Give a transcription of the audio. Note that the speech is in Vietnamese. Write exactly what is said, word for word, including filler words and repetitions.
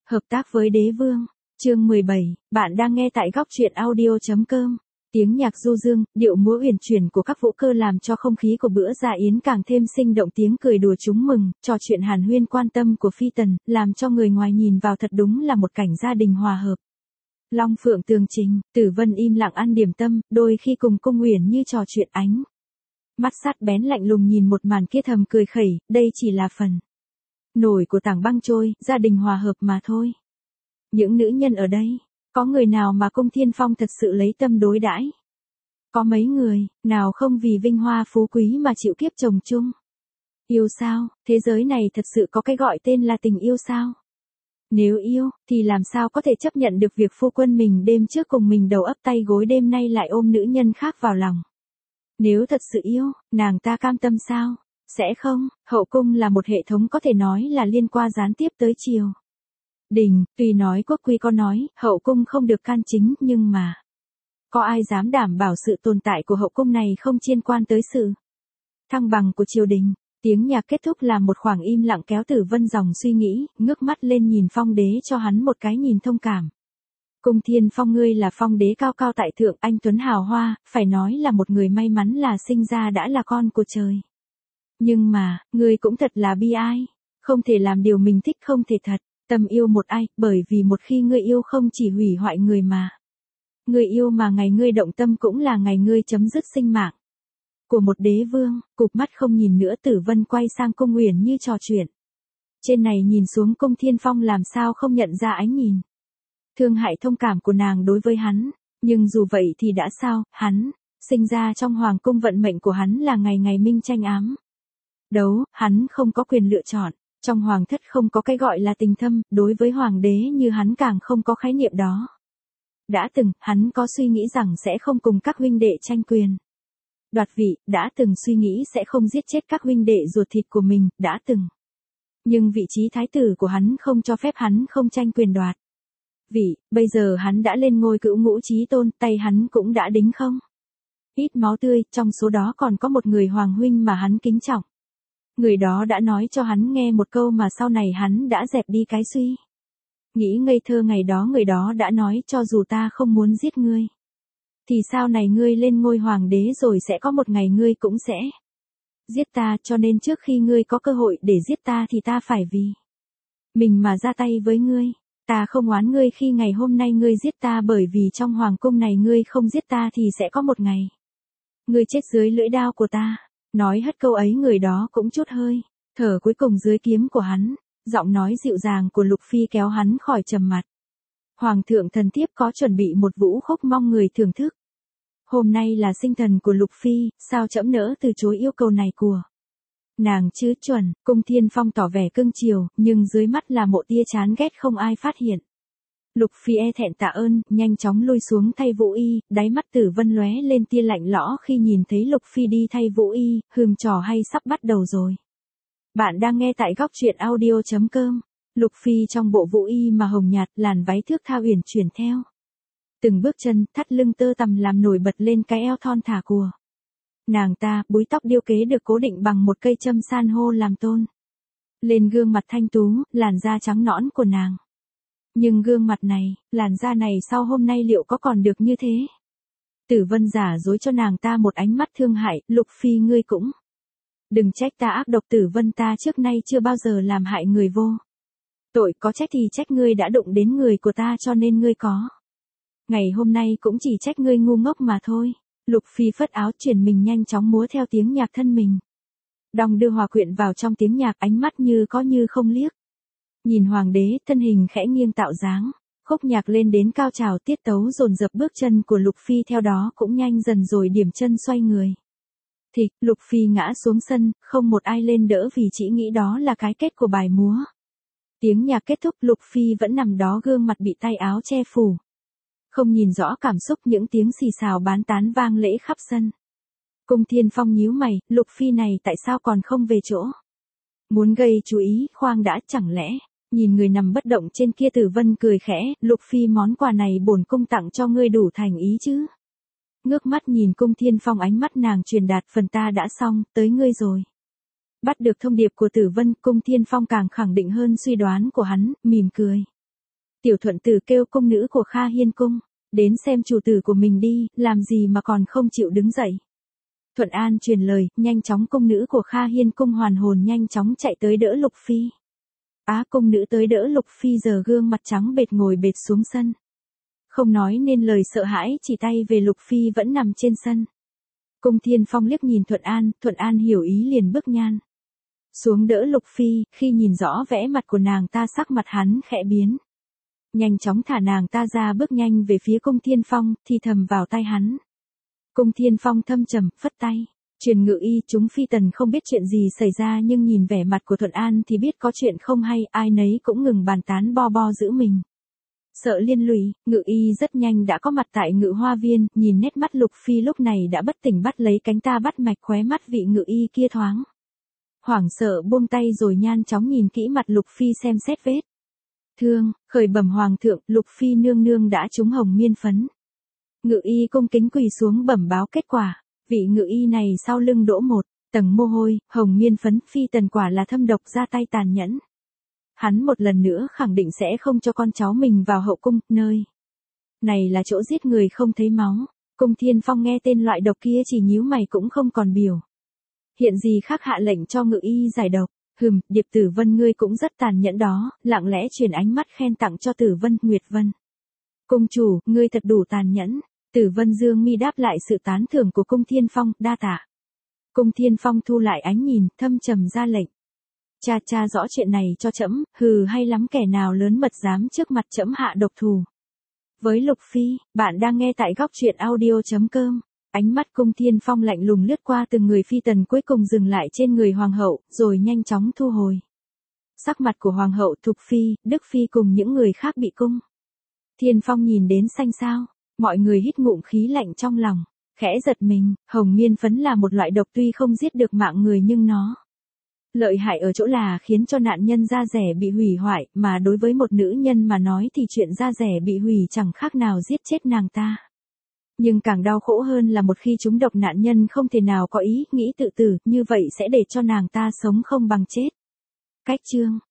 Hợp tác với đế vương. Chương mười bảy, bạn đang nghe tại góc truyện audio chấm com. Tiếng nhạc du dương, điệu múa uyển chuyển của các vũ cơ làm cho không khí của bữa dạ yến càng thêm sinh động, tiếng cười đùa chúng mừng, trò chuyện hàn huyên quan tâm của phi tần, làm cho người ngoài nhìn vào thật đúng là một cảnh gia đình hòa hợp. Long Phượng tường trình, Tử Vân im lặng ăn điểm tâm, đôi khi cùng Cung Uyển Như trò chuyện ánh mắt sát bén lạnh lùng nhìn một màn kia thầm cười khẩy, đây chỉ là phần nổi của tảng băng trôi, gia đình hòa hợp mà thôi. Những nữ nhân ở đây, có người nào mà Cung Thiên Phong thật sự lấy tâm đối đãi? Có mấy người, nào không vì vinh hoa phú quý mà chịu kiếp chồng chung? Yêu sao? Thế giới này thật sự có cái gọi tên là tình yêu sao? Nếu yêu, thì làm sao có thể chấp nhận được việc phu quân mình đêm trước cùng mình đầu ấp tay gối đêm nay lại ôm nữ nhân khác vào lòng? Nếu thật sự yêu, nàng ta cam tâm sao? Sẽ không, hậu cung là một hệ thống có thể nói là liên quan gián tiếp tới triều đình, tuy nói quốc quy có nói, hậu cung không được can chính, nhưng mà có ai dám đảm bảo sự tồn tại của hậu cung này không liên quan tới sự thăng bằng của triều đình? Tiếng nhạc kết thúc là một khoảng im lặng kéo Tử Vân dòng suy nghĩ, ngước mắt lên nhìn Phong đế cho hắn một cái nhìn thông cảm. Cung Thiên Phong, ngươi là Phong đế cao cao tại thượng, anh tuấn hào hoa, phải nói là một người may mắn là sinh ra đã là con của trời. Nhưng mà, ngươi cũng thật là bi ai, không thể làm điều mình thích, không thể thật tâm yêu một ai, bởi vì một khi ngươi yêu không chỉ hủy hoại người mà ngươi yêu, mà ngày ngươi động tâm cũng là ngày ngươi chấm dứt sinh mạng của một đế vương. Cụp mắt không nhìn nữa, Tử Vân quay sang Cung Uyển Như trò chuyện. Trên này nhìn xuống, Cung Thiên Phong làm sao không nhận ra ánh nhìn thương hại thông cảm của nàng đối với hắn, nhưng dù vậy thì đã sao, hắn sinh ra trong hoàng cung, vận mệnh của hắn là ngày ngày minh tranh ám đấu, hắn không có quyền lựa chọn. Trong hoàng thất không có cái gọi là tình thâm, đối với hoàng đế như hắn càng không có khái niệm đó. Đã từng, hắn có suy nghĩ rằng sẽ không cùng các huynh đệ tranh quyền đoạt vị, đã từng suy nghĩ sẽ không giết chết các huynh đệ ruột thịt của mình, đã từng. Nhưng vị trí thái tử của hắn không cho phép hắn không tranh quyền đoạt vị, bây giờ hắn đã lên ngôi cửu ngũ chí tôn, tay hắn cũng đã đính không ít máu tươi, trong số đó còn có một người hoàng huynh mà hắn kính trọng. Người đó đã nói cho hắn nghe một câu mà sau này hắn đã dẹp đi cái suy nghĩ ngây thơ ngày đó. Người đó đã nói, cho dù ta không muốn giết ngươi, thì sau này ngươi lên ngôi hoàng đế rồi sẽ có một ngày ngươi cũng sẽ giết ta, cho nên trước khi ngươi có cơ hội để giết ta thì ta phải vì mình mà ra tay với ngươi. Ta không oán ngươi khi ngày hôm nay ngươi giết ta, bởi vì trong hoàng cung này ngươi không giết ta thì sẽ có một ngày ngươi chết dưới lưỡi đao của ta. Nói hết câu ấy, người đó cũng chút hơi thở cuối cùng dưới kiếm của hắn, giọng nói dịu dàng của Lục Phi kéo hắn khỏi trầm mặc. Hoàng thượng thần thiếp có chuẩn bị một vũ khúc mong người thưởng thức. Hôm nay là sinh thần của Lục Phi, sao trẫm nỡ từ chối yêu cầu này của nàng chứ? Chuẩn. Cung Thiên Phong tỏ vẻ cưng chiều, nhưng dưới mắt là một tia chán ghét không ai phát hiện. Lục Phi e thẹn tạ ơn, nhanh chóng lui xuống thay vũ y, đáy mắt Tử Vân lóe lên tia lạnh lẽo khi nhìn thấy Lục Phi đi thay vũ y, hừm, trò hay sắp bắt đầu rồi. Bạn đang nghe tại góc truyện audio chấm com. Lục Phi trong bộ vũ y mà hồng nhạt, làn váy thước tha uyển chuyển theo từng bước chân, thắt lưng tơ tằm làm nổi bật lên cái eo thon thả của nàng ta, búi tóc điêu kế được cố định bằng một cây châm san hô làm tôn lên gương mặt thanh tú, làn da trắng nõn của nàng. Nhưng gương mặt này, làn da này sau hôm nay liệu có còn được như thế? Tử Vân giả dối cho nàng ta một ánh mắt thương hại. Lục Phi, ngươi cũng đừng trách ta ác độc. Tử Vân, ta trước nay chưa bao giờ làm hại người vô tội, có trách thì trách ngươi đã đụng đến người của ta cho nên ngươi có ngày hôm nay, cũng chỉ trách ngươi ngu ngốc mà thôi. Lục Phi phất áo chuyển mình nhanh chóng múa theo tiếng nhạc, thân mình đong đưa hòa quyện vào trong tiếng nhạc, ánh mắt như có như không liếc nhìn hoàng đế, thân hình khẽ nghiêng tạo dáng. Khúc nhạc lên đến cao trào, tiết tấu dồn dập, bước chân của Lục Phi theo đó cũng nhanh dần rồi điểm chân xoay người. Thì, Lục Phi ngã xuống sân, không một ai lên đỡ vì chỉ nghĩ đó là cái kết của bài múa. Tiếng nhạc kết thúc, Lục Phi vẫn nằm đó, gương mặt bị tay áo che phủ. Không nhìn rõ cảm xúc, những tiếng xì xào bán tán vang lễ khắp sân. Cung Thiên Phong nhíu mày, Lục Phi này tại sao còn không về chỗ? Muốn gây chú ý, khoang đã, chẳng lẽ nhìn người nằm bất động trên kia? Tử Vân cười khẽ, Lục Phi, món quà này bổn cung tặng cho ngươi đủ thành ý chứ? Ngước mắt nhìn Cung Thiên Phong, ánh mắt nàng truyền đạt, phần ta đã xong, tới ngươi rồi. Bắt được thông điệp của Tử Vân, Cung Thiên Phong càng khẳng định hơn suy đoán của hắn, mỉm cười. Tiểu thuận tử kêu cung nữ của Kha Hiên cung, đến xem chủ tử của mình đi, làm gì mà còn không chịu đứng dậy. Thuận An truyền lời, nhanh chóng cung nữ của Kha Hiên cung hoàn hồn nhanh chóng chạy tới đỡ Lục Phi. Á cung nữ tới đỡ Lục Phi giờ gương mặt trắng bệch ngồi bệt xuống sân. Không nói nên lời sợ hãi chỉ tay về Lục Phi vẫn nằm trên sân. Cung Thiên Phong liếc nhìn Thuận An, Thuận An hiểu ý liền bước nhan xuống đỡ Lục Phi, khi nhìn rõ vẻ mặt của nàng ta sắc mặt hắn khẽ biến. Nhanh chóng thả nàng ta ra bước nhanh về phía Cung Thiên Phong, thì thầm vào tai hắn. Cung Thiên Phong thâm trầm, phất tay. Truyền ngự y chúng phi tần không biết chuyện gì xảy ra nhưng nhìn vẻ mặt của Thuận An thì biết có chuyện không hay, ai nấy cũng ngừng bàn tán bo bo giữ mình. Sợ liên lụy, ngự y rất nhanh đã có mặt tại ngự hoa viên, nhìn nét mắt Lục Phi lúc này đã bất tỉnh bắt lấy cánh ta bắt mạch khóe mắt vị ngự y kia thoáng. Hoảng sợ buông tay rồi nhan chóng nhìn kỹ mặt Lục Phi xem xét vết thương, khởi bẩm hoàng thượng, Lục Phi nương nương đã trúng hồng miên phấn. Ngự y cung kính quỳ xuống bẩm báo kết quả, vị ngự y này sau lưng đổ một tầng mồ hôi, hồng miên phấn, phi tần quả là thâm độc ra tay tàn nhẫn. Hắn một lần nữa khẳng định sẽ không cho con cháu mình vào hậu cung, nơi này là chỗ giết người không thấy máu. Cung Thiên Phong nghe tên loại độc kia chỉ nhíu mày cũng không còn biểu hiện gì khác, hạ lệnh cho ngự y giải độc. Hừm, Điệp Tử Vân ngươi cũng rất tàn nhẫn đó, lặng lẽ truyền ánh mắt khen tặng cho Tử Vân, Nguyệt Vân. Cung chủ, ngươi thật đủ tàn nhẫn. Tử Vân dương mi đáp lại sự tán thưởng của Cung Thiên Phong, đa tạ. Cung Thiên Phong thu lại ánh nhìn, thâm trầm ra lệnh. Cha cha rõ chuyện này cho trẫm, hừ hay lắm kẻ nào lớn mật dám trước mặt trẫm hạ độc thủ. Với Lục Phi, bạn đang nghe tại góc truyện audio chấm com. Ánh mắt Cung Thiên Phong lạnh lùng lướt qua từng người phi tần cuối cùng dừng lại trên người hoàng hậu, rồi nhanh chóng thu hồi. Sắc mặt của hoàng hậu, Thục Phi, Đức Phi cùng những người khác bị Cung Thiên Phong nhìn đến xanh xao, mọi người hít ngụm khí lạnh trong lòng, khẽ giật mình. Hồng miên phấn là một loại độc tuy không giết được mạng người nhưng nó lợi hại ở chỗ là khiến cho nạn nhân da rẻ bị hủy hoại, mà đối với một nữ nhân mà nói thì chuyện da rẻ bị hủy chẳng khác nào giết chết nàng ta. Nhưng càng đau khổ hơn là một khi chúng độc nạn nhân không thể nào có ý nghĩ tự tử, như vậy sẽ để cho nàng ta sống không bằng chết. Cách chương